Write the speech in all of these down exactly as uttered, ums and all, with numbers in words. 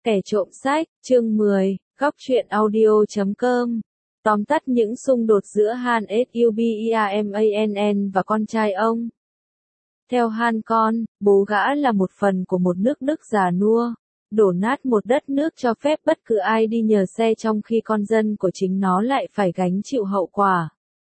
Kẻ trộm sách, chương mười, góc truyện audio chấm com. Tóm tắt những xung đột giữa Han Suberman và con trai ông. Theo Han con, bố gã là một phần của một nước Đức già nua, đổ nát một đất nước cho phép bất cứ ai đi nhờ xe trong khi con dân của chính nó lại phải gánh chịu hậu quả.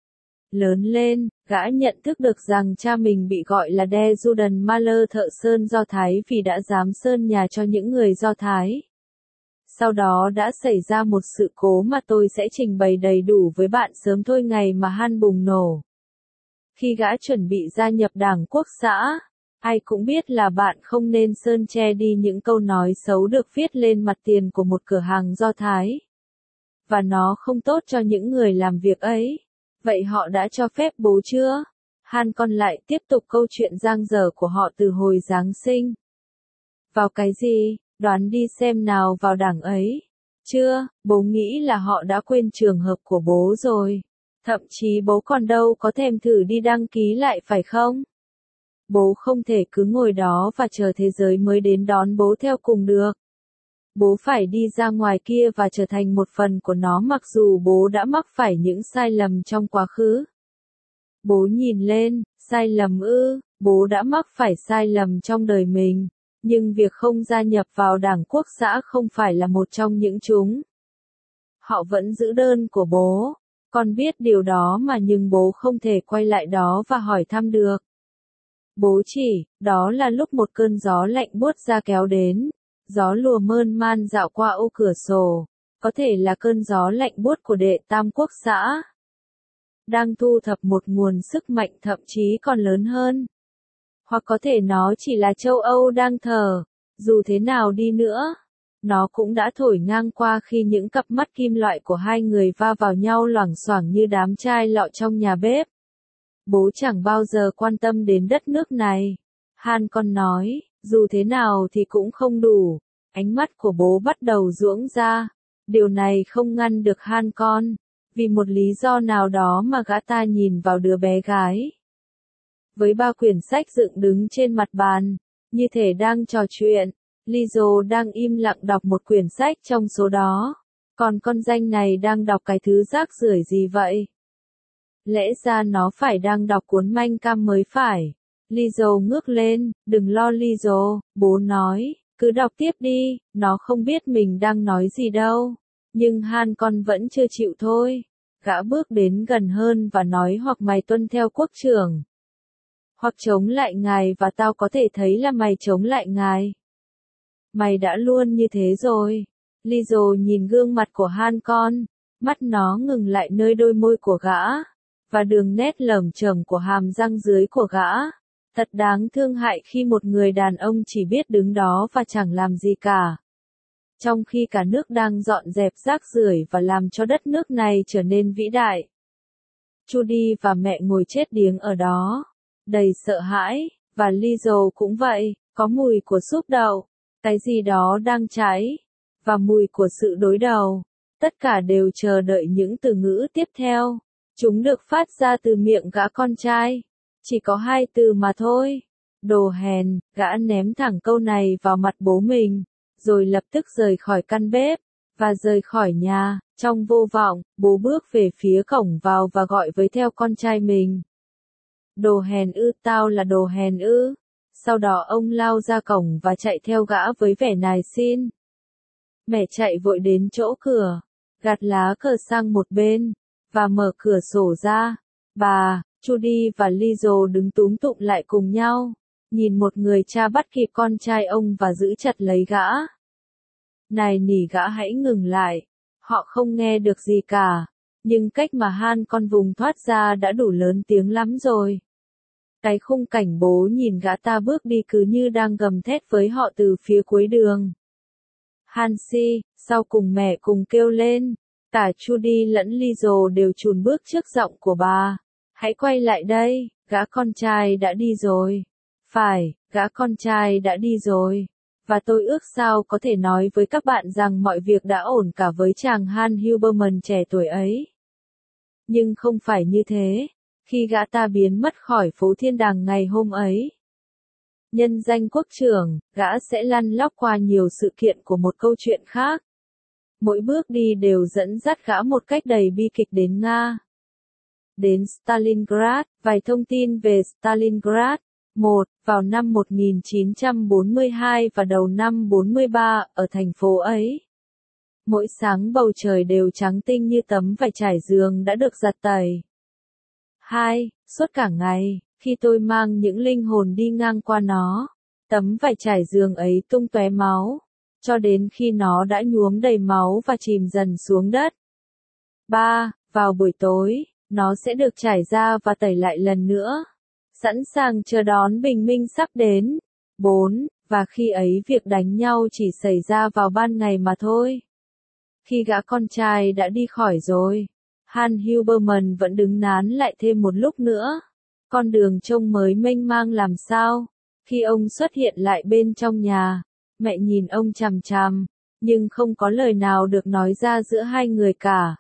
Lớn lên, gã nhận thức được rằng cha mình bị gọi là Der Judenmaler thợ sơn Do Thái vì đã dám sơn nhà cho những người Do Thái. Sau đó đã xảy ra một sự cố mà tôi sẽ trình bày đầy đủ với bạn sớm thôi ngày mà Han bùng nổ. Khi gã chuẩn bị gia nhập Đảng Quốc xã, ai cũng biết là bạn không nên sơn che đi những câu nói xấu được viết lên mặt tiền của một cửa hàng Do Thái. Và nó không tốt cho những người làm việc ấy. Vậy họ đã cho phép bố chưa? Han con lại tiếp tục câu chuyện dang dở của họ từ hồi Giáng sinh. Vào cái gì? Đoán đi xem nào, vào đảng ấy. Chưa, bố nghĩ là họ đã quên trường hợp của bố rồi. Thậm chí bố còn đâu có thèm thử đi đăng ký lại phải không? Bố không thể cứ ngồi đó và chờ thế giới mới đến đón bố theo cùng được. Bố phải đi ra ngoài kia và trở thành một phần của nó mặc dù bố đã mắc phải những sai lầm trong quá khứ. Bố nhìn lên, sai lầm ư, bố đã mắc phải sai lầm trong đời mình, nhưng việc không gia nhập vào Đảng Quốc xã không phải là một trong những chúng. Họ vẫn giữ đơn của bố, con biết điều đó mà nhưng bố không thể quay lại đó và hỏi thăm được. Bố chỉ, đó là lúc một cơn gió lạnh buốt ra kéo đến. Gió lùa mơn man dạo qua ô cửa sổ, có thể là cơn gió lạnh buốt của đệ tam quốc xã. Đang thu thập một nguồn sức mạnh thậm chí còn lớn hơn. Hoặc có thể nó chỉ là châu Âu đang thở, dù thế nào đi nữa. Nó cũng đã thổi ngang qua khi những cặp mắt kim loại của hai người va vào nhau loảng xoảng như đám chai lọ trong nhà bếp. Bố chẳng bao giờ quan tâm đến đất nước này. Han con nói. Dù thế nào thì cũng không đủ. Ánh mắt của bố bắt đầu giũng ra. Điều này không ngăn được Han con. Vì một lý do nào đó mà gã ta nhìn vào đứa bé gái. Với ba quyển sách dựng đứng trên mặt bàn, như thể đang trò chuyện, Lizzo đang im lặng đọc một quyển sách trong số đó. Còn con danh này đang đọc cái thứ rác rưởi gì vậy? Lẽ ra nó phải đang đọc cuốn Mein Kampf mới phải. Lizzo ngước lên, đừng lo Lizzo, bố nói, cứ đọc tiếp đi, nó không biết mình đang nói gì đâu. Nhưng Han con vẫn chưa chịu thôi. Gã bước đến gần hơn và nói hoặc mày tuân theo quốc trưởng. Hoặc chống lại ngài và tao có thể thấy là mày chống lại ngài. Mày đã luôn như thế rồi. Lizzo nhìn gương mặt của Han con, mắt nó ngừng lại nơi đôi môi của gã, và đường nét lởm chởm của hàm răng dưới của gã. Thật đáng thương hại khi một người đàn ông chỉ biết đứng đó và chẳng làm gì cả. Trong khi cả nước đang dọn dẹp rác rưởi và làm cho đất nước này trở nên vĩ đại. Judy và mẹ ngồi chết điếng ở đó, đầy sợ hãi, và Lizzo cũng vậy, có mùi của súp đậu, cái gì đó đang cháy, và mùi của sự đối đầu. Tất cả đều chờ đợi những từ ngữ tiếp theo. Chúng được phát ra từ miệng gã con trai. Chỉ có hai từ mà thôi. Đồ hèn, gã ném thẳng câu này vào mặt bố mình, rồi lập tức rời khỏi căn bếp, và rời khỏi nhà. Trong vô vọng, bố bước về phía cổng vào và gọi với theo con trai mình. Đồ hèn ư, tao là đồ hèn ư. Sau đó ông lao ra cổng và chạy theo gã với vẻ nài xin. Mẹ chạy vội đến chỗ cửa, gạt lá cờ sang một bên, và mở cửa sổ ra. Bà, Judy và Lizzo đứng túm tụm lại cùng nhau, nhìn một người cha bắt kịp con trai ông và giữ chặt lấy gã. Này nỉ gã hãy ngừng lại. Họ không nghe được gì cả, nhưng cách mà Han con vùng thoát ra đã đủ lớn tiếng lắm rồi. Cái khung cảnh bố nhìn gã ta bước đi cứ như đang gầm thét với họ từ phía cuối đường. Hansi, sau cùng mẹ cùng kêu lên. Cả Judy lẫn Lizzo đều chùn bước trước giọng của bà. Hãy quay lại đây, gã con trai đã đi rồi. Phải, gã con trai đã đi rồi. Và tôi ước sao có thể nói với các bạn rằng mọi việc đã ổn cả với chàng Han Huberman trẻ tuổi ấy. Nhưng không phải như thế. Khi gã ta biến mất khỏi phố thiên đàng ngày hôm ấy. Nhân danh quốc trưởng, gã sẽ lăn lóc qua nhiều sự kiện của một câu chuyện khác. Mỗi bước đi đều dẫn dắt gã một cách đầy bi kịch đến Nga. Đến Stalingrad, vài thông tin về Stalingrad. một. Vào năm một nghìn chín trăm bốn mươi hai và đầu năm bốn mươi ba, ở thành phố ấy, mỗi sáng bầu trời đều trắng tinh như tấm vải trải giường đã được giặt tẩy. hai. Suốt cả ngày, khi tôi mang những linh hồn đi ngang qua nó, tấm vải trải giường ấy tung tóe máu, cho đến khi nó đã nhuốm đầy máu và chìm dần xuống đất. ba. Vào buổi tối, nó sẽ được trải ra và tẩy lại lần nữa, sẵn sàng chờ đón bình minh sắp đến. bốn. Và khi ấy việc đánh nhau chỉ xảy ra vào ban ngày mà thôi. Khi gã con trai đã đi khỏi rồi, Hans Huberman vẫn đứng nán lại thêm một lúc nữa. Con đường trông mới mênh mang làm sao. Khi ông xuất hiện lại bên trong nhà, mẹ nhìn ông chằm chằm, nhưng không có lời nào được nói ra giữa hai người cả.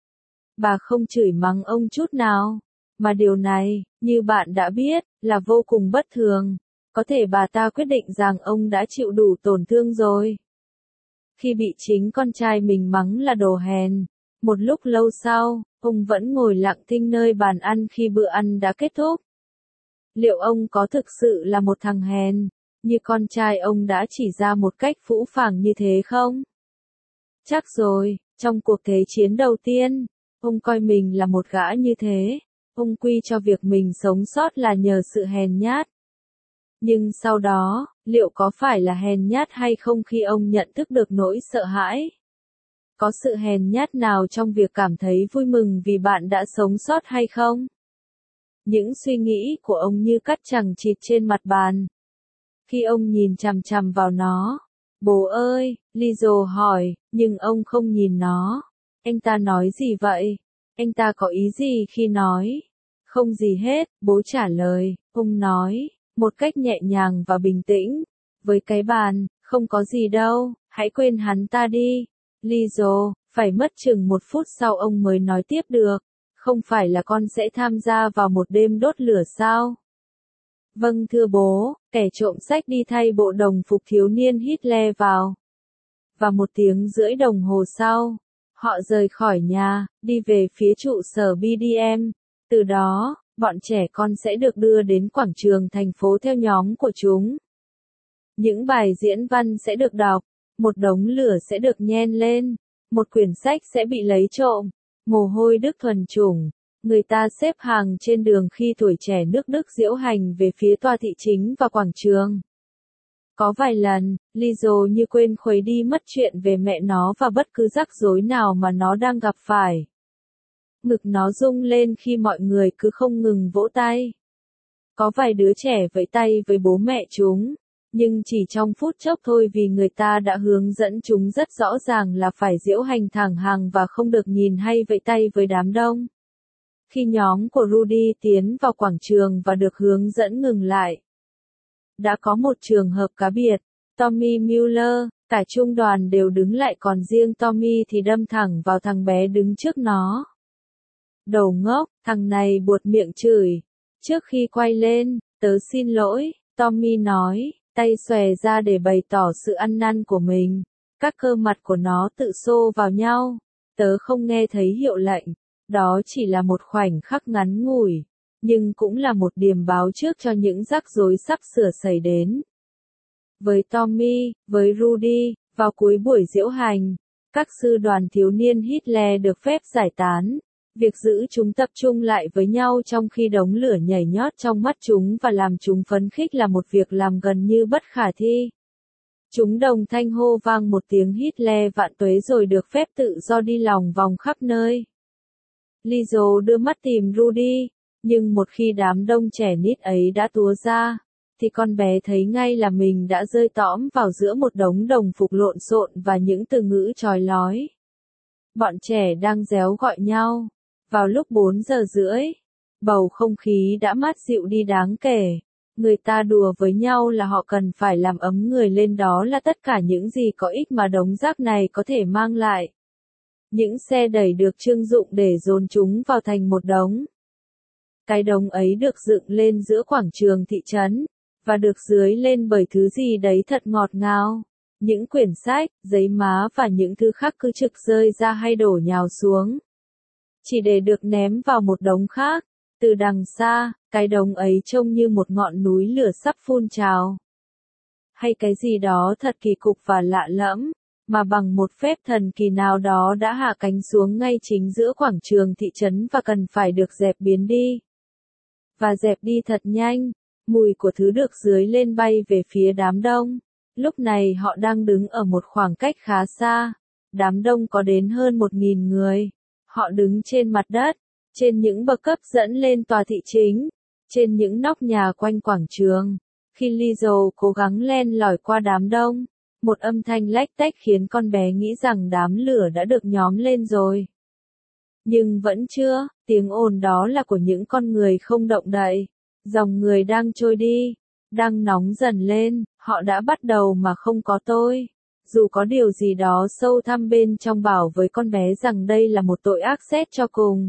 Bà không chửi mắng ông chút nào, mà điều này, như bạn đã biết, là vô cùng bất thường. Có thể bà ta quyết định rằng ông đã chịu đủ tổn thương rồi. Khi bị chính con trai mình mắng là đồ hèn, một lúc lâu sau, ông vẫn ngồi lặng thinh nơi bàn ăn khi bữa ăn đã kết thúc. Liệu ông có thực sự là một thằng hèn, như con trai ông đã chỉ ra một cách phũ phàng như thế không? Chắc rồi, trong cuộc thế chiến đầu tiên, ông coi mình là một gã như thế, ông quy cho việc mình sống sót là nhờ sự hèn nhát. Nhưng sau đó, liệu có phải là hèn nhát hay không khi ông nhận thức được nỗi sợ hãi? Có sự hèn nhát nào trong việc cảm thấy vui mừng vì bạn đã sống sót hay không? Những suy nghĩ của ông như cắt chằng chịt trên mặt bàn. Khi ông nhìn chằm chằm vào nó, bố ơi, Lizo hỏi, nhưng ông không nhìn nó. Anh ta nói gì vậy? Anh ta có ý gì khi nói? Không gì hết, bố trả lời, ông nói, một cách nhẹ nhàng và bình tĩnh. Với cái bàn, không có gì đâu, hãy quên hắn ta đi. Lizo, phải mất chừng một phút sau ông mới nói tiếp được. Không phải là con sẽ tham gia vào một đêm đốt lửa sao? Vâng thưa bố, kẻ trộm sách đi thay bộ đồng phục thiếu niên Hitler vào. Và một tiếng rưỡi đồng hồ sau, họ rời khỏi nhà, đi về phía trụ sở bê đê em. Từ đó, bọn trẻ con sẽ được đưa đến quảng trường thành phố theo nhóm của chúng. Những bài diễn văn sẽ được đọc, một đống lửa sẽ được nhen lên, một quyển sách sẽ bị lấy trộm. Mồ hôi Đức thuần chủng, người ta xếp hàng trên đường khi tuổi trẻ nước Đức diễu hành về phía tòa thị chính và quảng trường. Có vài lần, Lizo như quên khuấy đi mất chuyện về mẹ nó và bất cứ rắc rối nào mà nó đang gặp phải. Ngực nó rung lên khi mọi người cứ không ngừng vỗ tay. Có vài đứa trẻ vẫy tay với bố mẹ chúng, nhưng chỉ trong phút chốc thôi vì người ta đã hướng dẫn chúng rất rõ ràng là phải diễu hành thẳng hàng và không được nhìn hay vẫy tay với đám đông. Khi nhóm của Rudy tiến vào quảng trường và được hướng dẫn ngừng lại, đã có một trường hợp cá biệt, Tommy Mueller, cả trung đoàn đều đứng lại còn riêng Tommy thì đâm thẳng vào thằng bé đứng trước nó. Đầu ngốc, thằng này buột miệng chửi. Trước khi quay lên, tớ xin lỗi, Tommy nói, tay xòe ra để bày tỏ sự ăn năn của mình. Các cơ mặt của nó tự xô vào nhau. Tớ không nghe thấy hiệu lệnh. Đó chỉ là một khoảnh khắc ngắn ngủi, nhưng cũng là một điềm báo trước cho những rắc rối sắp sửa xảy đến. Với Tommy, với Rudy, vào cuối buổi diễu hành, các sư đoàn thiếu niên Hitler được phép giải tán. Việc giữ chúng tập trung lại với nhau trong khi đống lửa nhảy nhót trong mắt chúng và làm chúng phấn khích là một việc làm gần như bất khả thi. Chúng đồng thanh hô vang một tiếng Hitler vạn tuế rồi được phép tự do đi lòng vòng khắp nơi. Lizo đưa mắt tìm Rudy, nhưng một khi đám đông trẻ nít ấy đã túa ra, thì con bé thấy ngay là mình đã rơi tõm vào giữa một đống đồng phục lộn xộn và những từ ngữ chói lói. Bọn trẻ đang réo gọi nhau. Vào lúc bốn giờ rưỡi, bầu không khí đã mát dịu đi đáng kể. Người ta đùa với nhau là họ cần phải làm ấm người lên, đó là tất cả những gì có ích mà đống rác này có thể mang lại. Những xe đẩy được trưng dụng để dồn chúng vào thành một đống. Cái đống ấy được dựng lên giữa quảng trường thị trấn, và được dưới lên bởi thứ gì đấy thật ngọt ngào. Những quyển sách, giấy má và những thứ khác cứ trực rơi ra hay đổ nhào xuống, chỉ để được ném vào một đống khác. Từ đằng xa, cái đống ấy trông như một ngọn núi lửa sắp phun trào, hay cái gì đó thật kỳ cục và lạ lẫm, mà bằng một phép thần kỳ nào đó đã hạ cánh xuống ngay chính giữa quảng trường thị trấn và cần phải được dẹp biến đi. Và dẹp đi thật nhanh, mùi của thứ được dưới lên bay về phía đám đông. Lúc này họ đang đứng ở một khoảng cách khá xa. Đám đông có đến hơn một nghìn người. Họ đứng trên mặt đất, trên những bậc cấp dẫn lên tòa thị chính, trên những nóc nhà quanh quảng trường. Khi Lizzo cố gắng len lỏi qua đám đông, một âm thanh lách tách khiến con bé nghĩ rằng đám lửa đã được nhóm lên rồi. Nhưng vẫn chưa, tiếng ồn đó là của những con người không động đậy. Dòng người đang trôi đi, đang nóng dần lên, họ đã bắt đầu mà không có tôi. Dù có điều gì đó sâu thẳm bên trong bảo với con bé rằng đây là một tội ác xét cho cùng.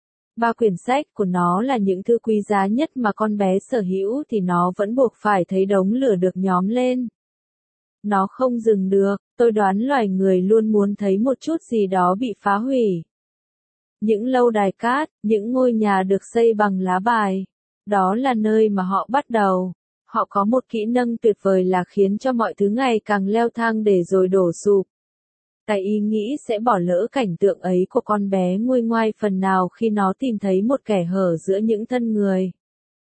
Ba quyển sách của nó là những thứ quý giá nhất mà con bé sở hữu thì nó vẫn buộc phải thấy đống lửa được nhóm lên. Nó không dừng được, tôi đoán loài người luôn muốn thấy một chút gì đó bị phá hủy. Những lâu đài cát, những ngôi nhà được xây bằng lá bài. Đó là nơi mà họ bắt đầu. Họ có một kỹ năng tuyệt vời là khiến cho mọi thứ ngày càng leo thang để rồi đổ sụp. Cái ý nghĩ sẽ bỏ lỡ cảnh tượng ấy của con bé nguôi ngoai phần nào khi nó tìm thấy một kẻ hở giữa những thân người.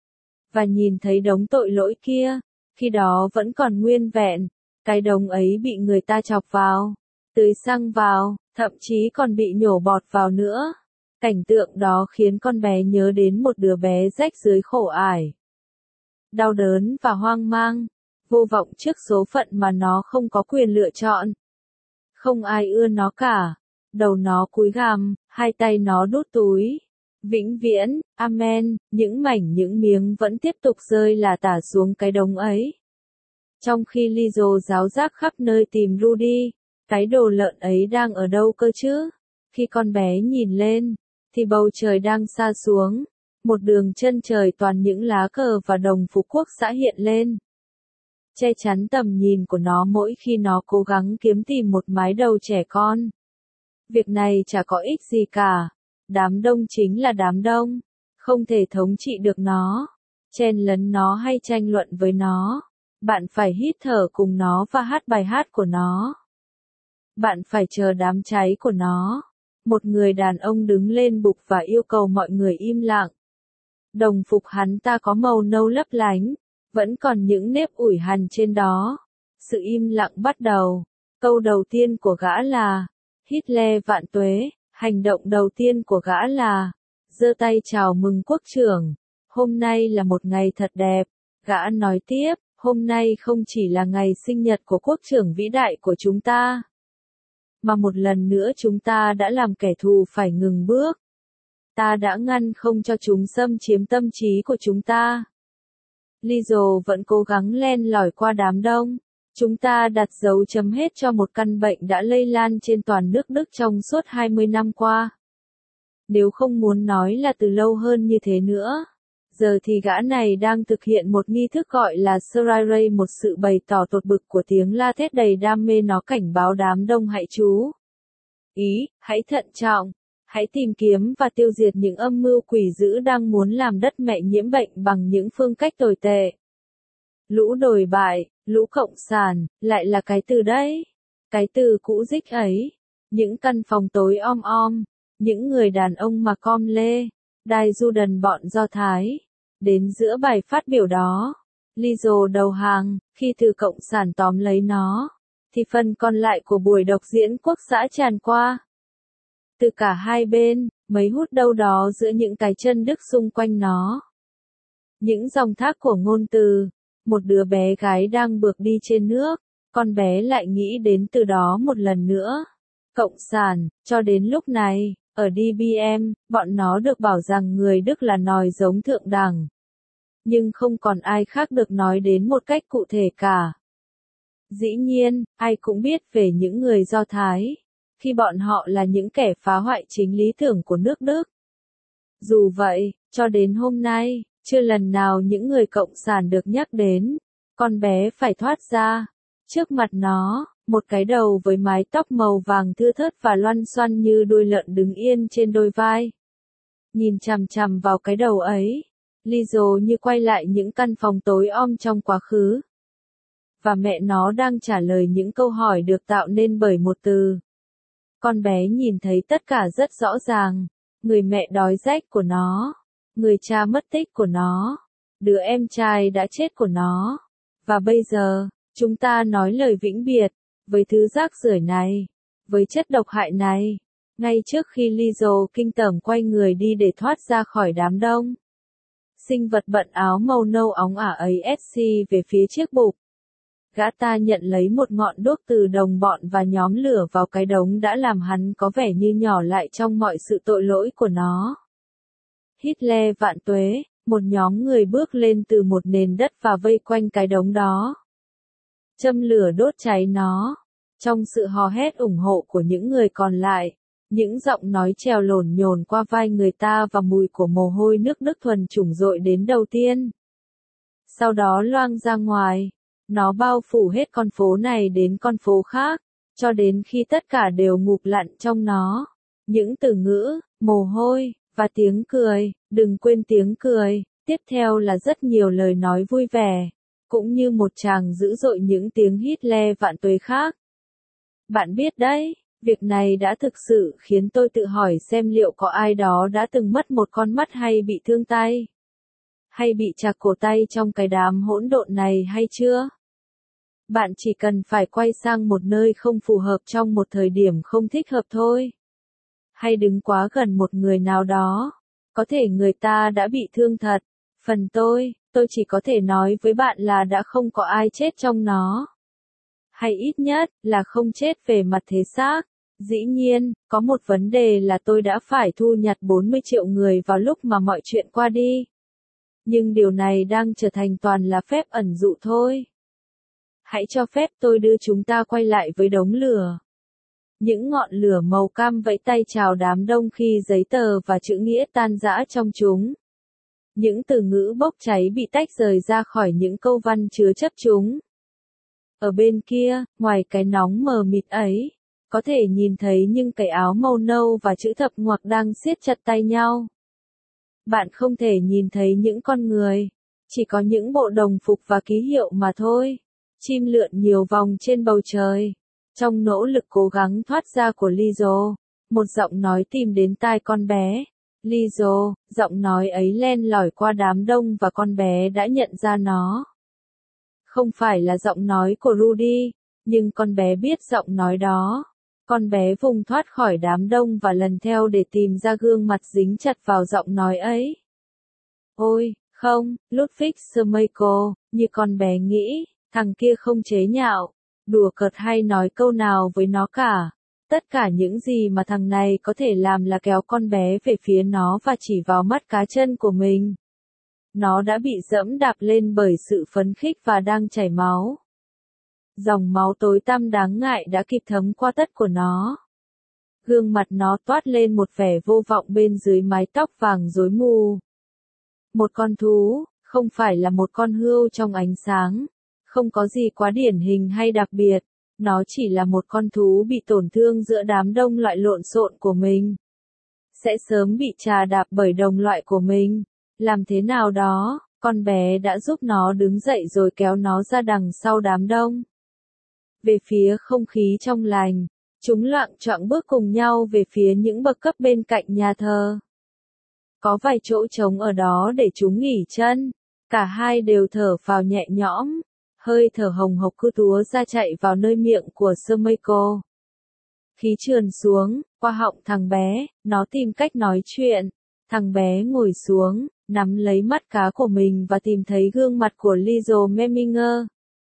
Và nhìn thấy đống tội lỗi kia, khi đó vẫn còn nguyên vẹn, cái đống ấy bị người ta chọc vào, tưới xăng vào, thậm chí còn bị nhổ bọt vào nữa. Cảnh tượng đó khiến con bé nhớ đến một đứa bé rách dưới khổ ải, đau đớn và hoang mang, vô vọng trước số phận mà nó không có quyền lựa chọn. Không ai ưa nó cả. Đầu nó cúi gằm, hai tay nó đút túi. Vĩnh viễn, amen, những mảnh những miếng vẫn tiếp tục rơi là tả xuống cái đống ấy. Trong khi Lizzo ráo rác khắp nơi tìm Rudy, cái đồ lợn ấy đang ở đâu cơ chứ? Khi con bé nhìn lên, thì bầu trời đang sa xuống, một đường chân trời toàn những lá cờ và đồng phục quốc xã hiện lên, che chắn tầm nhìn của nó mỗi khi nó cố gắng kiếm tìm một mái đầu trẻ con. Việc này chả có ích gì cả. Đám đông chính là đám đông, không thể thống trị được nó, chen lấn nó hay tranh luận với nó. Bạn phải hít thở cùng nó và hát bài hát của nó. Bạn phải chờ đám cháy của nó. Một người đàn ông đứng lên bục và yêu cầu mọi người im lặng. Đồng phục hắn ta có màu nâu lấp lánh, vẫn còn những nếp ủi hằn trên đó. Sự im lặng bắt đầu. Câu đầu tiên của gã là Hitler vạn tuế. Hành động đầu tiên của gã là giơ tay chào mừng quốc trưởng. Hôm nay là một ngày thật đẹp. Gã nói tiếp, hôm nay không chỉ là ngày sinh nhật của quốc trưởng vĩ đại của chúng ta, mà một lần nữa chúng ta đã làm kẻ thù phải ngừng bước. Ta đã ngăn không cho chúng xâm chiếm tâm trí của chúng ta. Lizzo vẫn cố gắng len lỏi qua đám đông. Chúng ta đặt dấu chấm hết cho một căn bệnh đã lây lan trên toàn nước Đức trong suốt hai mươi năm qua. Nếu không muốn nói là từ lâu hơn như thế nữa. Giờ thì gã này đang thực hiện một nghi thức gọi là Srire, một sự bày tỏ tột bực của tiếng la thét đầy đam mê. Nó cảnh báo đám đông hãy chú ý, hãy thận trọng, hãy tìm kiếm và tiêu diệt những âm mưu quỷ dữ đang muốn làm đất mẹ nhiễm bệnh bằng những phương cách tồi tệ. Lũ đồi bại, lũ cộng sản, lại là cái từ đấy. Cái từ cũ dích ấy. Những căn phòng tối om om, những người đàn ông mặc com lê, đai du đần bọn Do Thái. Đến giữa bài phát biểu đó, Lizzo đầu hàng, khi từ cộng sản tóm lấy nó, thì phần còn lại của buổi đọc diễn quốc xã tràn qua. Từ cả hai bên, mấy hút đâu đó giữa những cái chân Đức xung quanh nó. Những dòng thác của ngôn từ. Một đứa bé gái đang bước đi trên nước, con bé lại nghĩ đến từ đó một lần nữa. Cộng sản, cho đến lúc này, ở đê bê em, bọn nó được bảo rằng người Đức là nòi giống thượng đẳng. Nhưng không còn ai khác được nói đến một cách cụ thể cả. Dĩ nhiên, ai cũng biết về những người Do Thái, khi bọn họ là những kẻ phá hoại chính lý tưởng của nước Đức. Dù vậy, cho đến hôm nay, Chưa lần nào những người cộng sản được nhắc đến, con bé phải thoát ra. Trước mặt nó, một cái đầu với mái tóc màu vàng thưa thớt và loăn xoăn như đuôi lợn đứng yên trên đôi vai. Nhìn chằm chằm vào cái đầu ấy, Lizzo như quay lại những căn phòng tối om trong quá khứ. Và mẹ nó đang trả lời những câu hỏi được tạo nên bởi một từ. Con bé nhìn thấy tất cả rất rõ ràng, người mẹ đói rách của nó, người cha mất tích của nó, đứa em trai đã chết của nó. Và bây giờ, chúng ta nói lời vĩnh biệt, với thứ rác rưởi này, với chất độc hại này, ngay trước khi Lizzo kinh tởm quay người đi để thoát ra khỏi đám đông. Sinh vật bận áo màu nâu óng ả ấy ét xê về phía chiếc bục. Gã ta nhận lấy một ngọn đuốc từ đồng bọn và nhóm lửa vào cái đống đã làm hắn có vẻ như nhỏ lại trong mọi sự tội lỗi của nó. Hitler vạn tuế, một nhóm người bước lên từ một nền đất và vây quanh cái đống đó. Châm lửa đốt cháy nó. Trong sự hò hét ủng hộ của những người còn lại, những giọng nói trèo lổn nhổn qua vai người ta và mùi của mồ hôi nước Đức thuần chủng dội đến đầu tiên. Sau đó loang ra ngoài, nó bao phủ hết con phố này đến con phố khác, cho đến khi tất cả đều ngụp lặn trong nó. Những từ ngữ, mồ hôi, và tiếng cười, đừng quên tiếng cười, tiếp theo là rất nhiều lời nói vui vẻ, cũng như một tràng dữ dội những tiếng Hitler vạn tuế khác. Bạn biết đấy, việc này đã thực sự khiến tôi tự hỏi xem liệu có ai đó đã từng mất một con mắt hay bị thương tay, hay bị chạc cổ tay trong cái đám hỗn độn này hay chưa? Bạn chỉ cần phải quay sang một nơi không phù hợp trong một thời điểm không thích hợp thôi. Hay đứng quá gần một người nào đó. Có thể người ta đã bị thương thật. Phần tôi, tôi chỉ có thể nói với bạn là đã không có ai chết trong nó. Hay ít nhất, là không chết về mặt thể xác. Dĩ nhiên, có một vấn đề là tôi đã phải thu nhặt bốn mươi triệu người vào lúc mà mọi chuyện qua đi. Nhưng điều này đang trở thành toàn là phép ẩn dụ thôi. Hãy cho phép tôi đưa chúng ta quay lại với đống lửa. Những ngọn lửa màu cam vẫy tay chào đám đông khi giấy tờ và chữ nghĩa tan rã trong chúng. Những từ ngữ bốc cháy bị tách rời ra khỏi những câu văn chứa chấp chúng. Ở bên kia, ngoài cái nóng mờ mịt ấy, có thể nhìn thấy những cái áo màu nâu và chữ thập ngoặc đang siết chặt tay nhau. Bạn không thể nhìn thấy những con người, chỉ có những bộ đồng phục và ký hiệu mà thôi. Chim lượn nhiều vòng trên bầu trời. Trong nỗ lực cố gắng thoát ra của Lizzo, một giọng nói tìm đến tai con bé. Lizzo, giọng nói ấy len lỏi qua đám đông và con bé đã nhận ra nó. Không phải là giọng nói của Rudy, nhưng con bé biết giọng nói đó. Con bé vùng thoát khỏi đám đông và lần theo để tìm ra gương mặt dính chặt vào giọng nói ấy. Ôi, không, Ludwig Schmeichel, như con bé nghĩ, thằng kia không chế nhạo, đùa cợt hay nói câu nào với nó cả. Tất cả những gì mà thằng này có thể làm là kéo con bé về phía nó và chỉ vào mắt cá chân của mình. Nó đã bị dẫm đạp lên bởi sự phấn khích và đang chảy máu. Dòng máu tối tăm đáng ngại đã kịp thấm qua tất của nó. Gương mặt nó toát lên một vẻ vô vọng bên dưới mái tóc vàng rối mù. Một con thú, không phải là một con hươu trong ánh sáng. Không có gì quá điển hình hay đặc biệt. Nó chỉ là một con thú bị tổn thương giữa đám đông loại lộn xộn của mình. Sẽ sớm bị trà đạp bởi đồng loại của mình. Làm thế nào đó, con bé đã giúp nó đứng dậy rồi kéo nó ra đằng sau đám đông. Về phía không khí trong lành, chúng loạng choạng bước cùng nhau về phía những bậc cấp bên cạnh nhà thờ. Có vài chỗ trống ở đó để chúng nghỉ chân. Cả hai đều thở phào nhẹ nhõm. Hơi thở hồng hộc cứ túa ra chạy vào nơi miệng của Schmeichel. Khí trườn xuống, qua họng thằng bé, nó tìm cách nói chuyện. Thằng bé ngồi xuống, nắm lấy mắt cá của mình và tìm thấy gương mặt của Lizzo Meminger.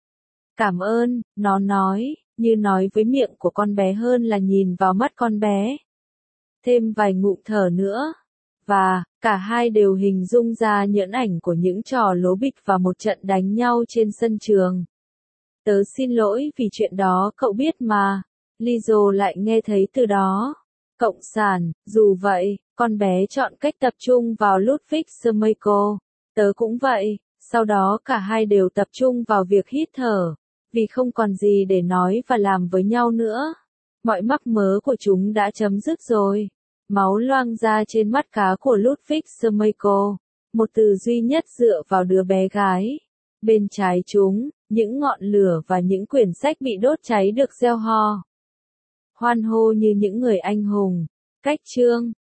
Cảm ơn, nó nói, như nói với miệng của con bé hơn là nhìn vào mắt con bé. Thêm vài ngụm thở nữa. Và, cả hai đều hình dung ra những ảnh của những trò lố bịch và một trận đánh nhau trên sân trường. Tớ xin lỗi vì chuyện đó cậu biết mà. Lizzo lại nghe thấy từ đó. Cộng sản, dù vậy, con bé chọn cách tập trung vào Ludwig Schmeichel. Tớ cũng vậy, sau đó cả hai đều tập trung vào việc hít thở, vì không còn gì để nói và làm với nhau nữa. Mọi mắc mớ của chúng đã chấm dứt rồi. Máu loang ra trên mắt cá của Ludwig Smeiko, một từ duy nhất dựa vào đứa bé gái. Bên trái chúng, những ngọn lửa và những quyển sách bị đốt cháy được reo hò. Hoan hô như những người anh hùng. Cách chương